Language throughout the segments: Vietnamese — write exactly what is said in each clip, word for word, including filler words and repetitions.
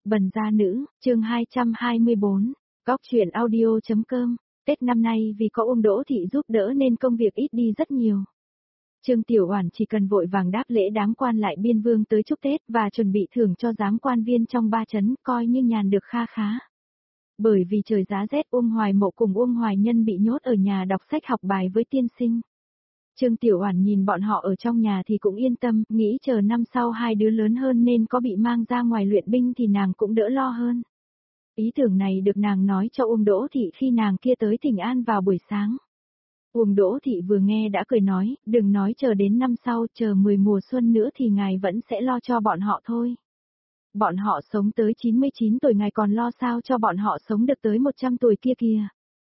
Bần gia nữ, chương hai trăm hai mươi bốn, Góc truyện audio.com, Tết năm nay vì có Uông Đỗ Thị giúp đỡ nên công việc ít đi rất nhiều. Trương Tiểu Oản chỉ cần vội vàng đáp lễ đám quan lại biên vương tới chúc Tết và chuẩn bị thưởng cho giám quan viên trong ba trấn, coi như nhàn được kha khá. Bởi vì trời giá rét, Uông Hoài Mộ cùng Uông Hoài Nhân bị nhốt ở nhà đọc sách học bài với tiên sinh. Trương Tiểu Oản nhìn bọn họ ở trong nhà thì cũng yên tâm, nghĩ chờ năm sau hai đứa lớn hơn nên có bị mang ra ngoài luyện binh thì nàng cũng đỡ lo hơn. Ý tưởng này được nàng nói cho Uông Đỗ Thị khi nàng kia tới Thịnh An vào buổi sáng. Uông Đỗ Thị vừa nghe đã cười nói, đừng nói chờ đến năm sau, chờ mười mùa xuân nữa thì ngài vẫn sẽ lo cho bọn họ thôi. Bọn họ sống tới chín mươi chín tuổi ngài còn lo sao cho bọn họ sống được tới một trăm tuổi kia kìa.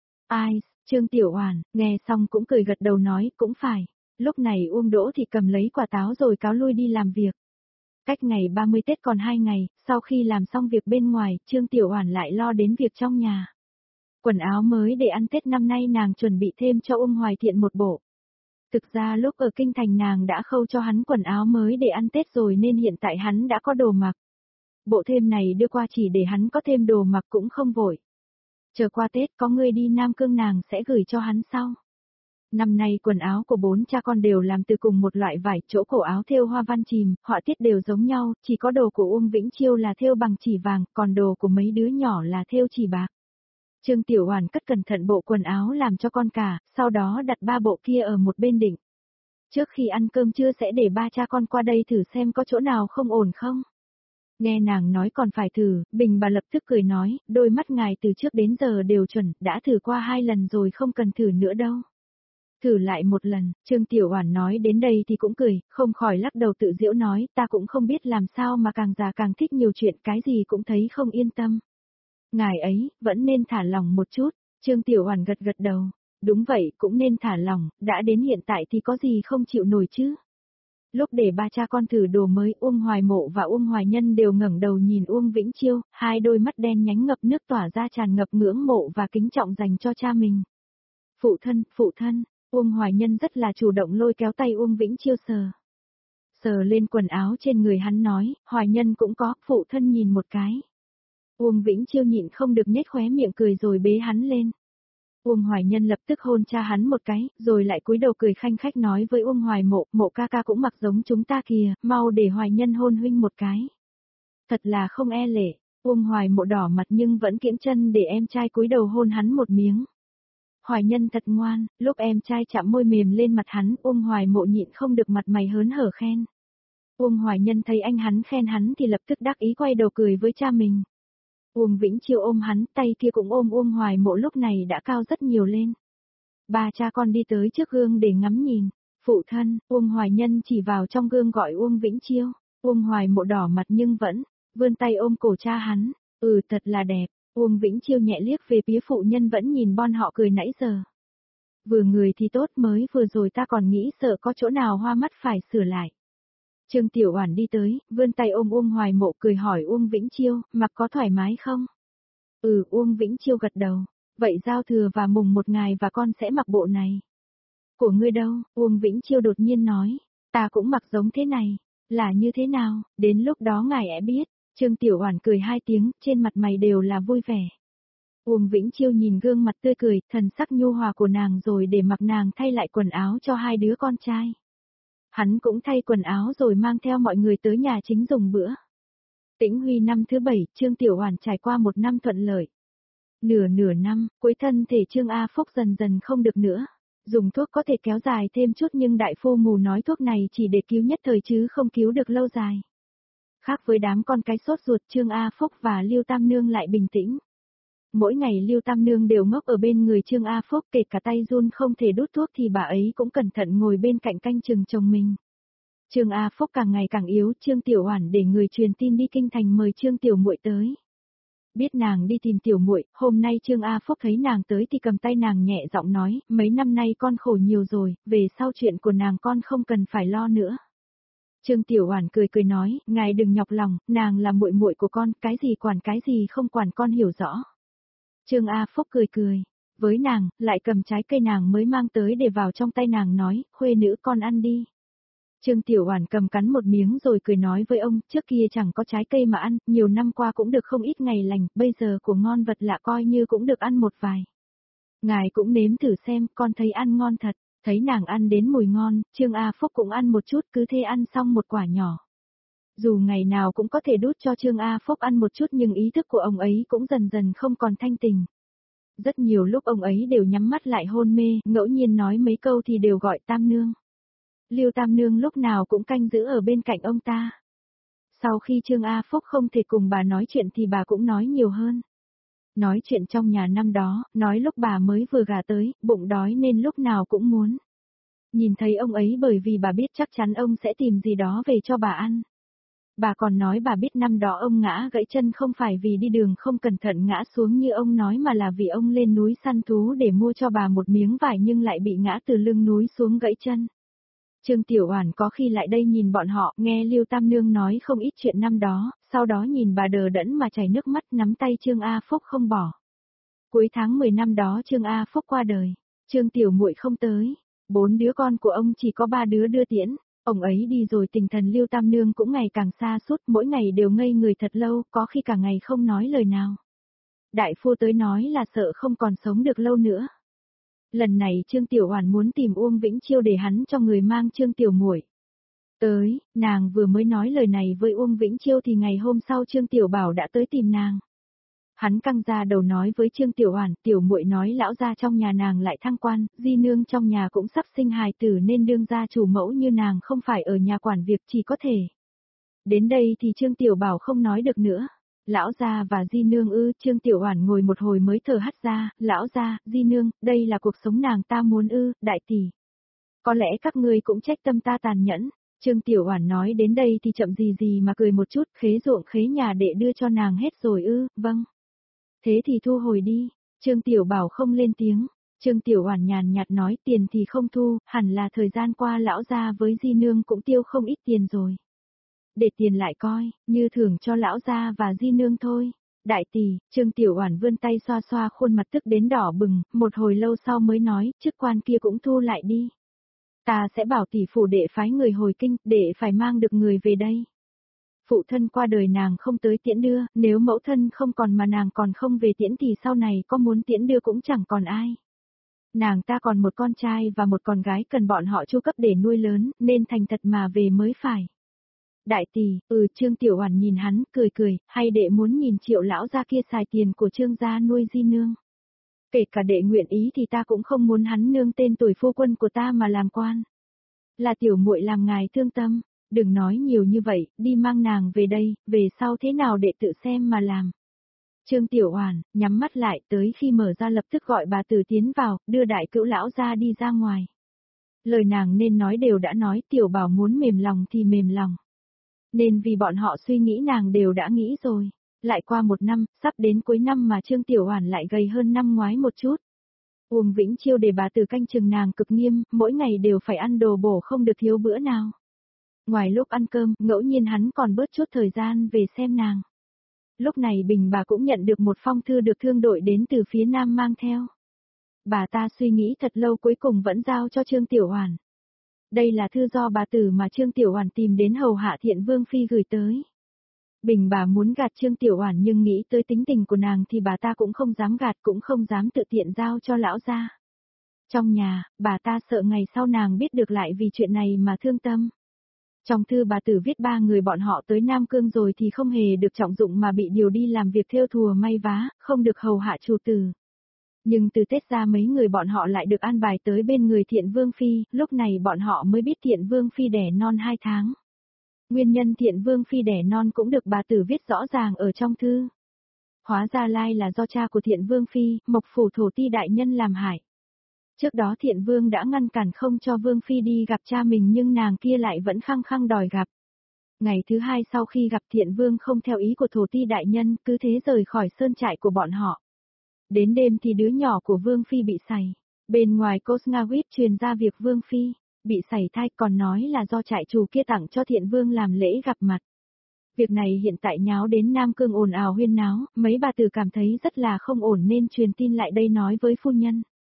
Ai, Trương Tiểu Oản, nghe xong cũng cười gật đầu nói, cũng phải. Lúc này Uông Đỗ Thị cầm lấy quả táo rồi cáo lui đi làm việc. Cách ngày ba mươi Tết còn hai ngày, sau khi làm xong việc bên ngoài, Trương Tiểu Oản lại lo đến việc trong nhà. Quần áo mới để ăn Tết năm nay nàng chuẩn bị thêm cho Uông Hoài Thiện một bộ. Thực ra lúc ở kinh thành nàng đã khâu cho hắn quần áo mới để ăn Tết rồi nên hiện tại hắn đã có đồ mặc. Bộ thêm này đưa qua chỉ để hắn có thêm đồ mặc cũng không vội. Chờ qua Tết có người đi Nam Cương nàng sẽ gửi cho hắn sau. Năm nay quần áo của bốn cha con đều làm từ cùng một loại vải, chỗ cổ áo thêu hoa văn chìm, họa tiết đều giống nhau, chỉ có đồ của Uông Vĩnh Chiêu là thêu bằng chỉ vàng, còn đồ của mấy đứa nhỏ là thêu chỉ bạc. Trương Tiểu Oản cất cẩn thận bộ quần áo làm cho con cả, sau đó đặt ba bộ kia ở một bên định. Trước khi ăn cơm trưa sẽ để ba cha con qua đây thử xem có chỗ nào không ổn không. Nghe nàng nói còn phải thử, Bình bà lập tức cười nói, đôi mắt ngài từ trước đến giờ đều chuẩn, đã thử qua hai lần rồi không cần thử nữa đâu. Thử lại một lần, Trương Tiểu Oản nói đến đây thì cũng cười, không khỏi lắc đầu tự giễu nói, ta cũng không biết làm sao mà càng già càng thích nhiều chuyện, cái gì cũng thấy không yên tâm. Ngài ấy, vẫn nên thả lỏng một chút, Trương Tiểu Oản gật gật đầu, đúng vậy, cũng nên thả lỏng, đã đến hiện tại thì có gì không chịu nổi chứ. Lúc để ba cha con thử đồ mới, Uông Hoài Mộ và Uông Hoài Nhân đều ngẩng đầu nhìn Uông Vĩnh Chiêu, hai đôi mắt đen nhánh ngập nước tỏa ra tràn ngập ngưỡng mộ và kính trọng dành cho cha mình. Phụ thân, phụ thân, Uông Hoài Nhân rất là chủ động lôi kéo tay Uông Vĩnh Chiêu sờ. Sờ lên quần áo trên người hắn nói, Hoài Nhân cũng có, phụ thân nhìn một cái. Uông Vĩnh Chiêu nhịn không được nhếch khóe miệng cười rồi bế hắn lên. Uông Hoài Nhân lập tức hôn cha hắn một cái, rồi lại cúi đầu cười khanh khách nói với Uông Hoài Mộ, Mộ ca ca cũng mặc giống chúng ta kìa, mau để Hoài Nhân hôn huynh một cái. Thật là không e lệ, Uông Hoài Mộ đỏ mặt nhưng vẫn kiễng chân để em trai cúi đầu hôn hắn một miếng. Hoài Nhân thật ngoan, lúc em trai chạm môi mềm lên mặt hắn, Uông Hoài Mộ nhịn không được mặt mày hớn hở khen. Uông Hoài Nhân thấy anh hắn khen hắn thì lập tức đắc ý quay đầu cười với cha mình. Uông Vĩnh Chiêu ôm hắn, tay kia cũng ôm Uông Hoài Mộ lúc này đã cao rất nhiều lên. Ba cha con đi tới trước gương để ngắm nhìn. Phụ thân, Uông Hoài Nhân chỉ vào trong gương gọi Uông Vĩnh Chiêu. Uông Hoài Mộ đỏ mặt nhưng vẫn vươn tay ôm cổ cha hắn. Ừ, thật là đẹp. Uông Vĩnh Chiêu nhẹ liếc về phía phụ nhân vẫn nhìn bọn họ cười nãy giờ. Vừa người thì tốt, mới vừa rồi ta còn nghĩ sợ có chỗ nào hoa mắt phải sửa lại. Trương Tiểu Oản đi tới, vươn tay ôm Uông Hoài Mộ cười hỏi Uông Vĩnh Chiêu, mặc có thoải mái không? Ừ, Uông Vĩnh Chiêu gật đầu. Vậy giao thừa và mùng một ngày và con sẽ mặc bộ này. Của ngươi đâu? Uông Vĩnh Chiêu đột nhiên nói. Ta cũng mặc giống thế này. Là như thế nào? Đến lúc đó ngài sẽ biết. Trương Tiểu Oản cười hai tiếng, trên mặt mày đều là vui vẻ. Uông Vĩnh Chiêu nhìn gương mặt tươi cười, thần sắc nhu hòa của nàng rồi để mặc nàng thay lại quần áo cho hai đứa con trai. Hắn cũng thay quần áo rồi mang theo mọi người tới nhà chính dùng bữa. Tĩnh Huy năm thứ bảy, Trương Tiểu Oản trải qua một năm thuận lợi. Nửa nửa năm, cuối thân thể Trương A Phúc dần dần không được nữa. Dùng thuốc có thể kéo dài thêm chút nhưng đại phu mù nói thuốc này chỉ để cứu nhất thời chứ không cứu được lâu dài. Khác với đám con cái sốt ruột, Trương A Phúc và Lưu Tam Nương lại bình tĩnh. Mỗi ngày Lưu Tam Nương đều ngốc ở bên người Trương A Phúc, kể cả tay run không thể đút thuốc thì bà ấy cũng cẩn thận ngồi bên cạnh canh chừng chồng mình. Trương A Phúc càng ngày càng yếu, Trương Tiểu Oản để người truyền tin đi kinh thành mời Trương Tiểu Muội tới. Biết nàng đi tìm Tiểu Muội, hôm nay Trương A Phúc thấy nàng tới thì cầm tay nàng nhẹ giọng nói, mấy năm nay con khổ nhiều rồi, về sau chuyện của nàng con không cần phải lo nữa. Trương Tiểu Oản cười cười nói, ngài đừng nhọc lòng, nàng là muội muội của con, cái gì quản cái gì không quản con hiểu rõ. Trương A Phúc cười cười, với nàng, lại cầm trái cây nàng mới mang tới để vào trong tay nàng nói, khuê nữ con ăn đi. Trương Tiểu Oản cầm cắn một miếng rồi cười nói với ông, trước kia chẳng có trái cây mà ăn, nhiều năm qua cũng được không ít ngày lành, bây giờ của ngon vật lạ coi như cũng được ăn một vài. Ngài cũng nếm thử xem, con thấy ăn ngon thật, thấy nàng ăn đến mùi ngon, Trương A Phúc cũng ăn một chút, cứ thế ăn xong một quả nhỏ. Dù ngày nào cũng có thể đút cho Trương A Phúc ăn một chút nhưng ý thức của ông ấy cũng dần dần không còn thanh tình. Rất nhiều lúc ông ấy đều nhắm mắt lại hôn mê, ngẫu nhiên nói mấy câu thì đều gọi Tam Nương. Lưu Tam Nương lúc nào cũng canh giữ ở bên cạnh ông ta. Sau khi Trương A Phúc không thể cùng bà nói chuyện thì bà cũng nói nhiều hơn. Nói chuyện trong nhà năm đó, nói lúc bà mới vừa gả tới, bụng đói nên lúc nào cũng muốn. Nhìn thấy ông ấy bởi vì bà biết chắc chắn ông sẽ tìm gì đó về cho bà ăn. Bà còn nói bà biết năm đó ông ngã gãy chân không phải vì đi đường không cẩn thận ngã xuống như ông nói mà là vì ông lên núi săn thú để mua cho bà một miếng vải nhưng lại bị ngã từ lưng núi xuống gãy chân. Trương Tiểu Oản có khi lại đây nhìn bọn họ, nghe Lưu Tam Nương nói không ít chuyện năm đó, sau đó nhìn bà đờ đẫn mà chảy nước mắt nắm tay Trương A Phúc không bỏ. Cuối tháng mười năm đó Trương A Phúc qua đời, Trương Tiểu Muội không tới, bốn đứa con của ông chỉ có ba đứa đưa tiễn, ông ấy đi rồi tinh thần Lưu Tam Nương cũng ngày càng xa sút mỗi ngày đều ngây người thật lâu, có khi cả ngày không nói lời nào. Đại phu tới nói là sợ không còn sống được lâu nữa. Lần này Trương Tiểu Oản muốn tìm Uông Vĩnh Chiêu để hắn cho người mang Trương Tiểu Muội tới, nàng vừa mới nói lời này với Uông Vĩnh Chiêu thì ngày hôm sau Trương Tiểu Bảo đã tới tìm nàng. Hắn căng ra đầu nói với Trương Tiểu Oản, Tiểu Muội nói lão gia trong nhà nàng lại thăng quan, di nương trong nhà cũng sắp sinh hài tử nên đương gia chủ mẫu như nàng không phải ở nhà quản việc chỉ có thể. Đến đây thì Trương Tiểu Bảo không nói được nữa. Lão gia và di nương ư, Trương Tiểu Oản ngồi một hồi mới thở hắt ra, lão gia, di nương, đây là cuộc sống nàng ta muốn ư, đại tỷ. Có lẽ các ngươi cũng trách tâm ta tàn nhẫn. Trương Tiểu Oản nói đến đây thì chậm gì gì mà cười một chút, khế ruộng khế nhà đệ đưa cho nàng hết rồi ư, vâng. Thế thì thu hồi đi, Trương Tiểu Bảo không lên tiếng, Trương Tiểu Oản nhàn nhạt nói tiền thì không thu, hẳn là thời gian qua lão gia với di nương cũng tiêu không ít tiền rồi. Để tiền lại coi, như thưởng cho lão gia và di nương thôi. Đại tỷ, Trương Tiểu Oản vươn tay xoa xoa khuôn mặt tức đến đỏ bừng, một hồi lâu sau mới nói, chức quan kia cũng thu lại đi. Ta sẽ bảo tỷ phủ đệ phái người hồi kinh, để phải mang được người về đây. Phụ thân qua đời nàng không tới tiễn đưa, nếu mẫu thân không còn mà nàng còn không về tiễn thì sau này có muốn tiễn đưa cũng chẳng còn ai. Nàng ta còn một con trai và một con gái cần bọn họ chu cấp để nuôi lớn, nên thành thật mà về mới phải. Đại tỷ, ừ Trương Tiểu Oản nhìn hắn, cười cười, hay đệ muốn nhìn Triệu lão gia kia xài tiền của Trương gia nuôi di nương. Kể cả đệ nguyện ý thì ta cũng không muốn hắn nương tên tuổi phu quân của ta mà làm quan. Là tiểu muội làm ngài thương tâm, đừng nói nhiều như vậy, đi mang nàng về đây, về sau thế nào đệ tự xem mà làm. Trương Tiểu Oản nhắm mắt lại, tới khi mở ra lập tức gọi bà tử tiến vào, đưa đại cữu lão gia đi ra ngoài. Lời nàng nên nói đều đã nói, Tiểu Bảo muốn mềm lòng thì mềm lòng. Nên vì bọn họ suy nghĩ nàng đều đã nghĩ rồi. Lại qua một năm, sắp đến cuối năm mà Trương Tiểu Oản lại gầy hơn năm ngoái một chút. Uông Vĩnh Chiêu để bà tử canh chừng nàng cực nghiêm, mỗi ngày đều phải ăn đồ bổ không được thiếu bữa nào. Ngoài lúc ăn cơm, ngẫu nhiên hắn còn bớt chút thời gian về xem nàng. Lúc này Bình bà cũng nhận được một phong thư được thương đội đến từ phía Nam mang theo. Bà ta suy nghĩ thật lâu cuối cùng vẫn giao cho Trương Tiểu Oản. Đây là thư do bà tử mà Trương Tiểu Oản tìm đến hầu hạ Thiện Vương phi gửi tới. Bình bà muốn gạt Trương Tiểu Oản nhưng nghĩ tới tính tình của nàng thì bà ta cũng không dám gạt cũng không dám tự tiện giao cho lão gia. Trong nhà, bà ta sợ ngày sau nàng biết được lại vì chuyện này mà thương tâm. Trong thư bà tử viết ba người bọn họ tới Nam Cương rồi thì không hề được trọng dụng mà bị điều đi làm việc thêu thùa may vá, không được hầu hạ chủ tử. Nhưng từ Tết ra mấy người bọn họ lại được an bài tới bên người Thiện Vương phi, lúc này bọn họ mới biết Thiện Vương phi đẻ non hai tháng. Nguyên nhân Thiện Vương phi đẻ non cũng được bà tử viết rõ ràng ở trong thư. Hóa ra lai là do cha của Thiện Vương phi, Mộc phủ thổ ti đại nhân làm hại. Trước đó Thiện Vương đã ngăn cản không cho Vương phi đi gặp cha mình nhưng nàng kia lại vẫn khăng khăng đòi gặp. Ngày thứ hai sau khi gặp Thiện Vương không theo ý của thổ ti đại nhân, cứ thế rời khỏi sơn trại của bọn họ. Đến đêm thì đứa nhỏ của Vương phi bị sảy. Bên ngoài Cosngawit truyền ra việc Vương phi bị sảy thai, còn nói là do trại chủ kia tặng cho Thiện Vương làm lễ gặp mặt. Việc này hiện tại nháo đến Nam Cương ồn ào huyên náo, mấy bà tử cảm thấy rất là không ổn nên truyền tin lại đây nói với phu nhân.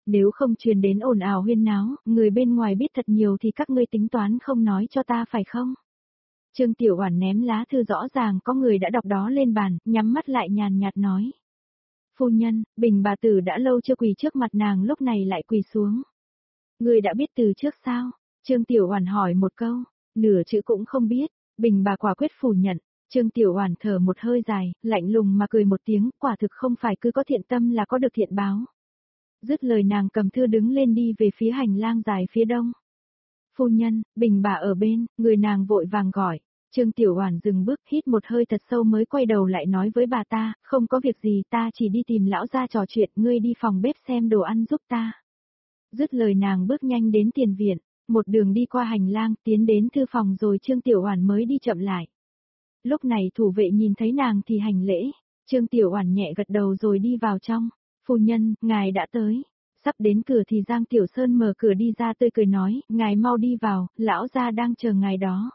Nếu không truyền đến ồn ào huyên náo, người bên ngoài biết thật nhiều thì các ngươi tính toán không nói cho ta phải không? Trương Tiểu Oản ném lá thư rõ ràng có người đã đọc đó lên bàn, nhắm mắt lại nhàn nhạt nói. Phu nhân, Bình bà tử đã lâu chưa quỳ trước mặt nàng lúc này lại quỳ xuống. Người đã biết từ trước sao? Trương Tiểu Oản hỏi một câu, nửa chữ cũng không biết, Bình bà quả quyết phủ nhận. Trương Tiểu Oản thở một hơi dài, lạnh lùng mà cười một tiếng, quả thực không phải cứ có thiện tâm là có được thiện báo. Dứt lời nàng cầm thư đứng lên đi về phía hành lang dài phía đông. Phu nhân, Bình bà ở bên, người nàng vội vàng gọi. Trương Tiểu Oản dừng bước hít một hơi thật sâu mới quay đầu lại nói với bà ta, không có việc gì ta chỉ đi tìm lão gia trò chuyện, ngươi đi phòng bếp xem đồ ăn giúp ta. Dứt lời nàng bước nhanh đến tiền viện, một đường đi qua hành lang tiến đến thư phòng rồi Trương Tiểu Oản mới đi chậm lại. Lúc này thủ vệ nhìn thấy nàng thì hành lễ, Trương Tiểu Oản nhẹ gật đầu rồi đi vào trong. Phu nhân, ngài đã tới. Sắp đến cửa thì Giang Tiểu Sơn mở cửa đi ra tươi cười nói, ngài mau đi vào, lão gia đang chờ ngài đó.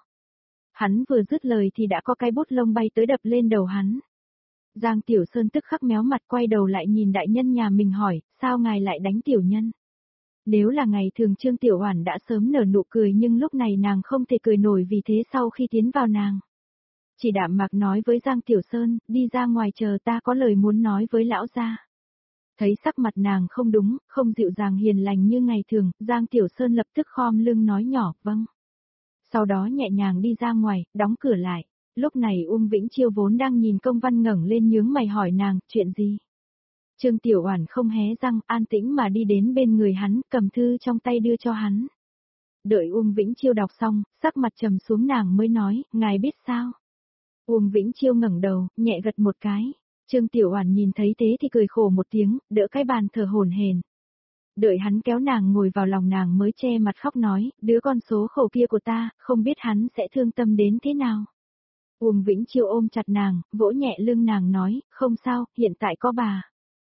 Hắn vừa dứt lời thì đã có cái bút lông bay tới đập lên đầu hắn. Giang Tiểu Sơn tức khắc méo mặt quay đầu lại nhìn đại nhân nhà mình hỏi, sao ngài lại đánh tiểu nhân? Nếu là ngày thường Trương Tiểu Oản đã sớm nở nụ cười nhưng lúc này nàng không thể cười nổi vì thế sau khi tiến vào nàng. Chỉ đạm mạc nói với Giang Tiểu Sơn, đi ra ngoài chờ ta có lời muốn nói với lão gia. Thấy sắc mặt nàng không đúng, không dịu dàng hiền lành như ngày thường, Giang Tiểu Sơn lập tức khom lưng nói nhỏ, vâng. Sau đó nhẹ nhàng đi ra ngoài, đóng cửa lại. Lúc này Uông Vĩnh Chiêu vốn đang nhìn công văn ngẩng lên nhướng mày hỏi nàng, chuyện gì? Trương Tiểu Oản không hé răng, an tĩnh mà đi đến bên người hắn, cầm thư trong tay đưa cho hắn. Đợi Uông Vĩnh Chiêu đọc xong, sắc mặt trầm xuống nàng mới nói, ngài biết sao? Uông Vĩnh Chiêu ngẩng đầu, nhẹ gật một cái. Trương Tiểu Oản nhìn thấy thế thì cười khổ một tiếng, đỡ cái bàn thở hổn hển. Đợi hắn kéo nàng ngồi vào lòng nàng mới che mặt khóc nói, đứa con số khổ kia của ta, không biết hắn sẽ thương tâm đến thế nào. Uông Vĩnh Chiêu ôm chặt nàng, vỗ nhẹ lưng nàng nói, không sao, hiện tại có bà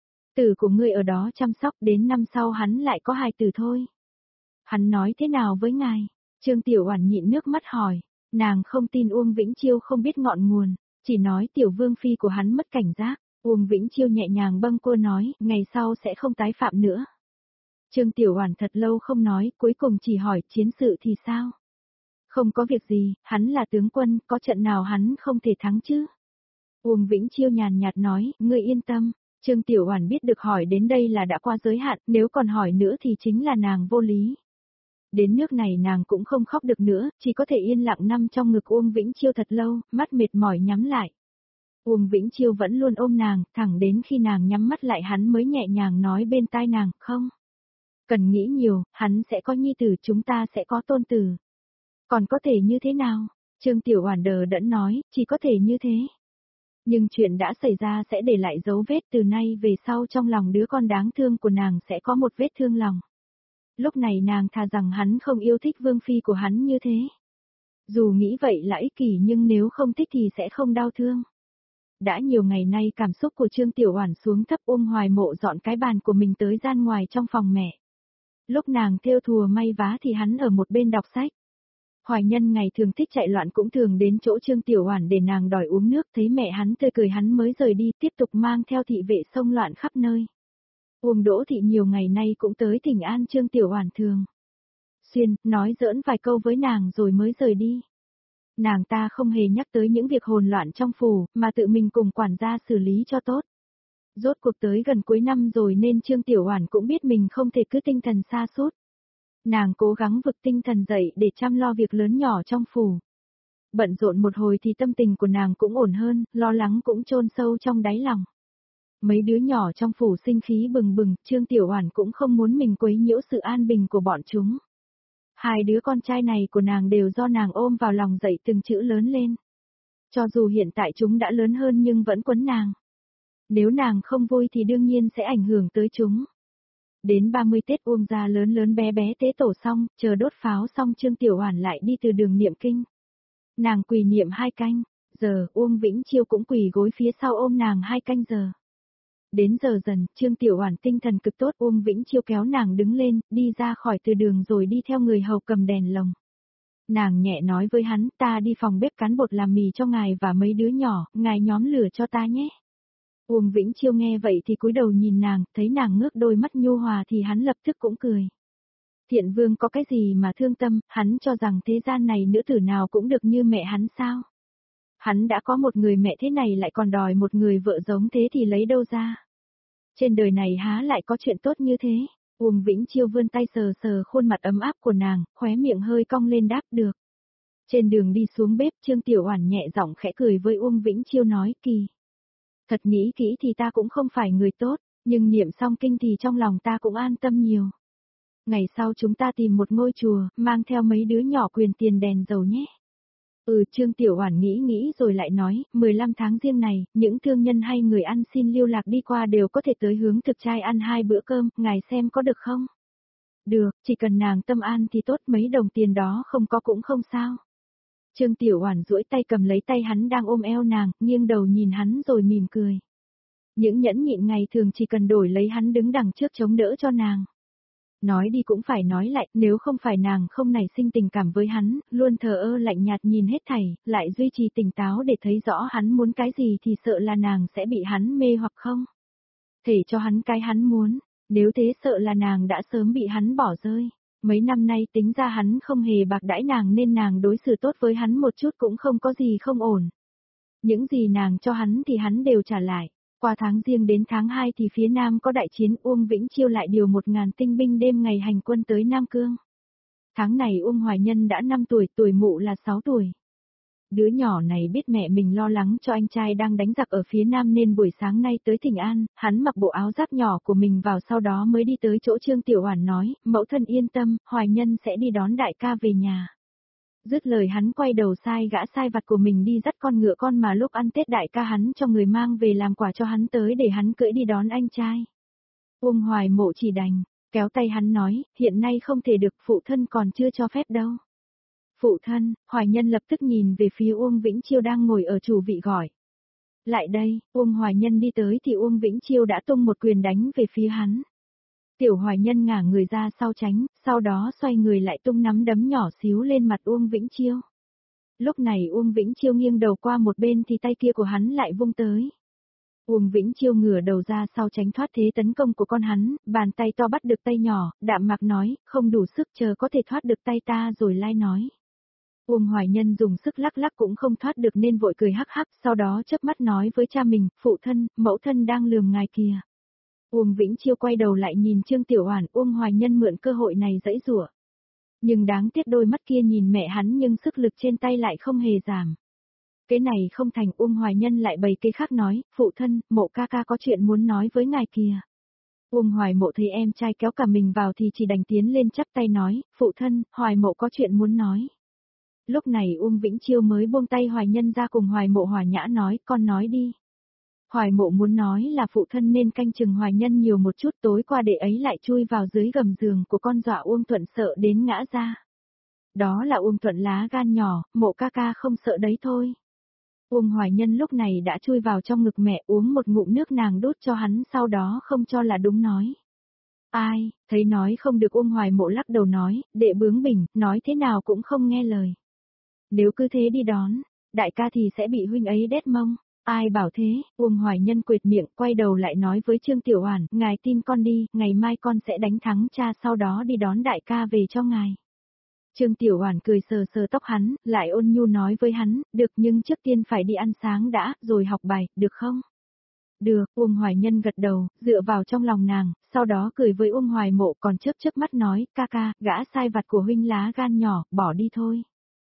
tử của ngươi ở đó chăm sóc, đến năm sau hắn lại có hài tử thôi. Hắn nói thế nào với ngài? Trương Tiểu Oản nhịn nước mắt hỏi, nàng không tin Uông Vĩnh Chiêu không biết ngọn nguồn, chỉ nói tiểu vương phi của hắn mất cảnh giác. Uông Vĩnh Chiêu nhẹ nhàng bâng quơ nói, ngày sau sẽ không tái phạm nữa. Trương Tiểu Oản thật lâu không nói, cuối cùng chỉ hỏi chiến sự thì sao? Không có việc gì, hắn là tướng quân, có trận nào hắn không thể thắng chứ? Uông Vĩnh Chiêu nhàn nhạt nói, ngươi yên tâm. Trương Tiểu Oản biết được hỏi đến đây là đã qua giới hạn, nếu còn hỏi nữa thì chính là nàng vô lý. Đến nước này nàng cũng không khóc được nữa, chỉ có thể yên lặng nằm trong ngực Uông Vĩnh Chiêu thật lâu, mắt mệt mỏi nhắm lại. Uông Vĩnh Chiêu vẫn luôn ôm nàng, thẳng đến khi nàng nhắm mắt lại hắn mới nhẹ nhàng nói bên tai nàng, không. Cần nghĩ nhiều, hắn sẽ có nhi tử, chúng ta sẽ có tôn tử. Còn có thể như thế nào? Trương Tiểu Oản đờ đẫn nói, chỉ có thể như thế. Nhưng chuyện đã xảy ra sẽ để lại dấu vết, từ nay về sau trong lòng đứa con đáng thương của nàng sẽ có một vết thương lòng. Lúc này nàng thà rằng hắn không yêu thích vương phi của hắn như thế. Dù nghĩ vậy là ích kỷ nhưng nếu không thích thì sẽ không đau thương. Đã nhiều ngày nay cảm xúc của Trương Tiểu Oản xuống thấp, Uông Hoài Mộ dọn cái bàn của mình tới gian ngoài trong phòng mẹ. Lúc nàng thêu thùa may vá thì hắn ở một bên đọc sách. Hoài Nhân ngày thường thích chạy loạn cũng thường đến chỗ Trương Tiểu Oản để nàng đòi uống nước, thấy mẹ hắn tươi cười hắn mới rời đi, tiếp tục mang theo thị vệ xông loạn khắp nơi. Uông Đỗ Thị nhiều ngày nay cũng tới thỉnh an Trương Tiểu Oản thường xuyên, nói giỡn vài câu với nàng rồi mới rời đi. Nàng ta không hề nhắc tới những việc hỗn loạn trong phủ, mà tự mình cùng quản gia xử lý cho tốt. Rốt cuộc tới gần cuối năm rồi nên Trương Tiểu Oản cũng biết mình không thể cứ tinh thần sa sút. Nàng cố gắng vực tinh thần dậy để chăm lo việc lớn nhỏ trong phủ. Bận rộn một hồi thì tâm tình của nàng cũng ổn hơn, lo lắng cũng chôn sâu trong đáy lòng. Mấy đứa nhỏ trong phủ sinh khí bừng bừng, Trương Tiểu Oản cũng không muốn mình quấy nhiễu sự an bình của bọn chúng. Hai đứa con trai này của nàng đều do nàng ôm vào lòng dạy từng chữ lớn lên. Cho dù hiện tại chúng đã lớn hơn nhưng vẫn quấn nàng. Nếu nàng không vui thì đương nhiên sẽ ảnh hưởng tới chúng. Đến ba mươi Tết Uông gia lớn lớn bé bé tế tổ xong, chờ đốt pháo xong Trương Tiểu Oản lại đi từ đường niệm kinh. Nàng quỳ niệm hai canh, giờ Uông Vĩnh Chiêu cũng quỳ gối phía sau ôm nàng hai canh giờ. Đến giờ dần, Trương Tiểu Oản tinh thần cực tốt, Uông Vĩnh Chiêu kéo nàng đứng lên, đi ra khỏi từ đường rồi đi theo người hầu cầm đèn lồng. Nàng nhẹ nói với hắn, ta đi phòng bếp cán bột làm mì cho ngài và mấy đứa nhỏ, ngài nhóm lửa cho ta nhé. Uông Vĩnh Chiêu nghe vậy thì cúi đầu nhìn nàng, thấy nàng ngước đôi mắt nhu hòa thì hắn lập tức cũng cười. Thiện Vương có cái gì mà thương tâm, hắn cho rằng thế gian này nữ tử nào cũng được như mẹ hắn sao? Hắn đã có một người mẹ thế này lại còn đòi một người vợ giống thế thì lấy đâu ra? Trên đời này há lại có chuyện tốt như thế? Uông Vĩnh Chiêu vươn tay sờ sờ khuôn mặt ấm áp của nàng, khóe miệng hơi cong lên đáp được. Trên đường đi xuống bếp Trương Tiểu Oản nhẹ giọng khẽ cười với Uông Vĩnh Chiêu nói kỳ. Thật nghĩ kỹ thì ta cũng không phải người tốt, nhưng niệm xong kinh thì trong lòng ta cũng an tâm nhiều. Ngày sau chúng ta tìm một ngôi chùa, mang theo mấy đứa nhỏ quyền tiền đèn dầu nhé. Ừ, Trương Tiểu Oản nghĩ nghĩ rồi lại nói, mười lăm tháng riêng này, những thương nhân hay người ăn xin lưu lạc đi qua đều có thể tới hướng thực trai ăn hai bữa cơm, ngài xem có được không? Được, chỉ cần nàng tâm an thì tốt, mấy đồng tiền đó không có cũng không sao. Trương Tiểu Oản duỗi tay cầm lấy tay hắn đang ôm eo nàng, nghiêng đầu nhìn hắn rồi mỉm cười. Những nhẫn nhịn ngày thường chỉ cần đổi lấy hắn đứng đằng trước chống đỡ cho nàng. Nói đi cũng phải nói lại, nếu không phải nàng không nảy sinh tình cảm với hắn, luôn thờ ơ lạnh nhạt nhìn hết thảy, lại duy trì tỉnh táo để thấy rõ hắn muốn cái gì thì sợ là nàng sẽ bị hắn mê hoặc không. Thể cho hắn cái hắn muốn, nếu thế sợ là nàng đã sớm bị hắn bỏ rơi. Mấy năm nay tính ra hắn không hề bạc đãi nàng nên nàng đối xử tốt với hắn một chút cũng không có gì không ổn. Những gì nàng cho hắn thì hắn đều trả lại. Qua tháng riêng đến tháng hai thì phía Nam có đại chiến, Uông Vĩnh Chiêu lại điều một ngàn tinh binh đêm ngày hành quân tới Nam Cương. Tháng này Uông Hoài Nhân đã năm tuổi, tuổi mụ là sáu tuổi. Đứa nhỏ này biết mẹ mình lo lắng cho anh trai đang đánh giặc ở phía Nam nên buổi sáng nay tới Thịnh An, hắn mặc bộ áo giáp nhỏ của mình vào sau đó mới đi tới chỗ Trương Tiểu Oản nói, mẫu thân yên tâm, Hoài Nhân sẽ đi đón đại ca về nhà. Dứt lời hắn quay đầu sai gã sai vặt của mình đi dắt con ngựa con mà lúc ăn Tết đại ca hắn cho người mang về làm quà cho hắn tới để hắn cưỡi đi đón anh trai. Uông Hoài Mộ chỉ đành, kéo tay hắn nói, hiện nay không thể được, phụ thân còn chưa cho phép đâu. Phụ thân, Hoài Nhân lập tức nhìn về phía Uông Vĩnh Chiêu đang ngồi ở chủ vị gọi. Lại đây, Uông Hoài Nhân đi tới thì Uông Vĩnh Chiêu đã tung một quyền đánh về phía hắn. Tiểu Hoài Nhân ngả người ra sau tránh, sau đó xoay người lại tung nắm đấm nhỏ xíu lên mặt Uông Vĩnh Chiêu. Lúc này Uông Vĩnh Chiêu nghiêng đầu qua một bên thì tay kia của hắn lại vung tới. Uông Vĩnh Chiêu ngửa đầu ra sau tránh thoát thế tấn công của con hắn, bàn tay to bắt được tay nhỏ, đạm mạc nói, không đủ sức chờ có thể thoát được tay ta rồi lai nói. Uông Hoài Nhân dùng sức lắc lắc cũng không thoát được nên vội cười hắc hắc, sau đó chớp mắt nói với cha mình, phụ thân, mẫu thân đang lườm ngài kìa. Uông Vĩnh Chiêu quay đầu lại nhìn Trương Tiểu Oản, Uông Hoài Nhân mượn cơ hội này giãy giụa. Nhưng đáng tiếc đôi mắt kia nhìn mẹ hắn nhưng sức lực trên tay lại không hề giảm. Cái này không thành, Uông Hoài Nhân lại bày cây khác nói, phụ thân, Mộ ca ca có chuyện muốn nói với ngài kìa. Uông Hoài Mộ thấy em trai kéo cả mình vào thì chỉ đành tiến lên chắp tay nói, phụ thân, Hoài Mộ có chuyện muốn nói. Lúc này Uông Vĩnh Chiêu mới buông tay Hoài Nhân ra cùng Hoài Mộ hòa nhã nói, con nói đi. Hoài Mộ muốn nói là phụ thân nên canh chừng Hoài Nhân nhiều một chút, tối qua đệ ấy lại chui vào dưới gầm giường của con dọa Uông Thuận sợ đến ngã ra. Đó là Uông Thuận lá gan nhỏ, Mộ ca ca không sợ đấy thôi. Uông Hoài Nhân lúc này đã chui vào trong ngực mẹ uống một ngụm nước nàng đút cho hắn sau đó không cho là đúng nói. Ai, thấy nói không được Uông Hoài Mộ lắc đầu nói, đệ bướng bỉnh, nói thế nào cũng không nghe lời. Nếu cứ thế đi đón, đại ca thì sẽ bị huynh ấy đét mông. Ai bảo thế, Uông Hoài Nhân quệt miệng quay đầu lại nói với Trương Tiểu Oản, ngài tin con đi, ngày mai con sẽ đánh thắng cha sau đó đi đón đại ca về cho ngài. Trương Tiểu Oản cười sờ sờ tóc hắn, lại ôn nhu nói với hắn, được nhưng trước tiên phải đi ăn sáng đã, rồi học bài, được không? Được, Uông Hoài Nhân gật đầu, dựa vào trong lòng nàng, sau đó cười với Uông Hoài Mộ còn chớp chớp mắt nói, ca ca, gã sai vặt của huynh lá gan nhỏ, bỏ đi thôi.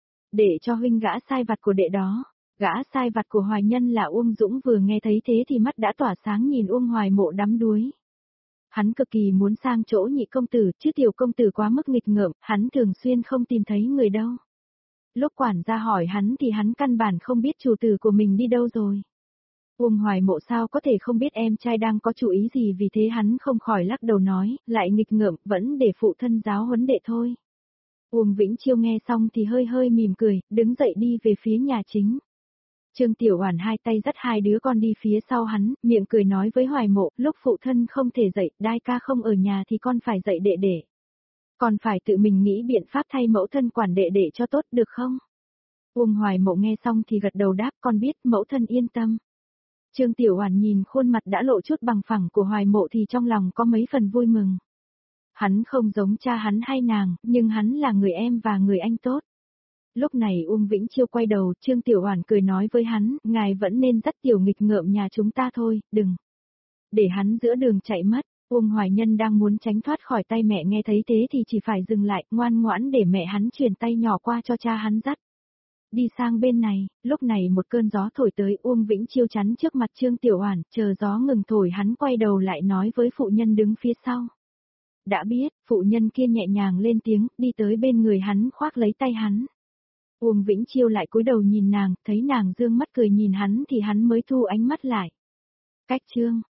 Để cho huynh gã sai vặt của đệ đó. Gã sai vặt của Hoài Nhân là Uông Dũng vừa nghe thấy thế thì mắt đã tỏa sáng nhìn Uông Hoài Mộ đắm đuối. Hắn cực kỳ muốn sang chỗ nhị công tử, chứ tiểu công tử quá mức nghịch ngợm, hắn thường xuyên không tìm thấy người đâu. Lúc quản gia hỏi hắn thì hắn căn bản không biết chủ tử của mình đi đâu rồi. Uông Hoài Mộ sao có thể không biết em trai đang có chủ ý gì, vì thế hắn không khỏi lắc đầu nói, lại nghịch ngợm, vẫn để phụ thân giáo huấn đệ thôi. Uông Vĩnh Chiêu nghe xong thì hơi hơi mỉm cười, đứng dậy đi về phía nhà chính. Trương Tiểu Oản hai tay dắt hai đứa con đi phía sau hắn, miệng cười nói với Hoài Mộ, lúc phụ thân không thể dậy, đai ca không ở nhà thì con phải dậy đệ đệ. Còn phải tự mình nghĩ biện pháp thay mẫu thân quản đệ đệ cho tốt được không? Uông Hoài Mộ nghe xong thì gật đầu đáp, con biết, mẫu thân yên tâm. Trương Tiểu Oản nhìn khuôn mặt đã lộ chút bằng phẳng của Hoài Mộ thì trong lòng có mấy phần vui mừng. Hắn không giống cha hắn hay nàng, nhưng hắn là người em và người anh tốt. Lúc này Uông Vĩnh Chiêu quay đầu, Trương Tiểu Oản cười nói với hắn, ngài vẫn nên dắt tiểu nghịch ngợm nhà chúng ta thôi, đừng để hắn giữa đường chạy mất. Uông Hoài Nhân đang muốn tránh thoát khỏi tay mẹ, nghe thấy thế thì chỉ phải dừng lại, ngoan ngoãn để mẹ hắn chuyển tay nhỏ qua cho cha hắn dắt. Đi sang bên này, lúc này một cơn gió thổi tới, Uông Vĩnh Chiêu chắn trước mặt Trương Tiểu Oản, chờ gió ngừng thổi hắn quay đầu lại nói với phụ nhân đứng phía sau. Đã biết, phụ nhân kia nhẹ nhàng lên tiếng, đi tới bên người hắn khoác lấy tay hắn. Uông Vĩnh Chiêu lại cúi đầu nhìn nàng, thấy nàng dương mắt cười nhìn hắn thì hắn mới thu ánh mắt lại. Cách Trương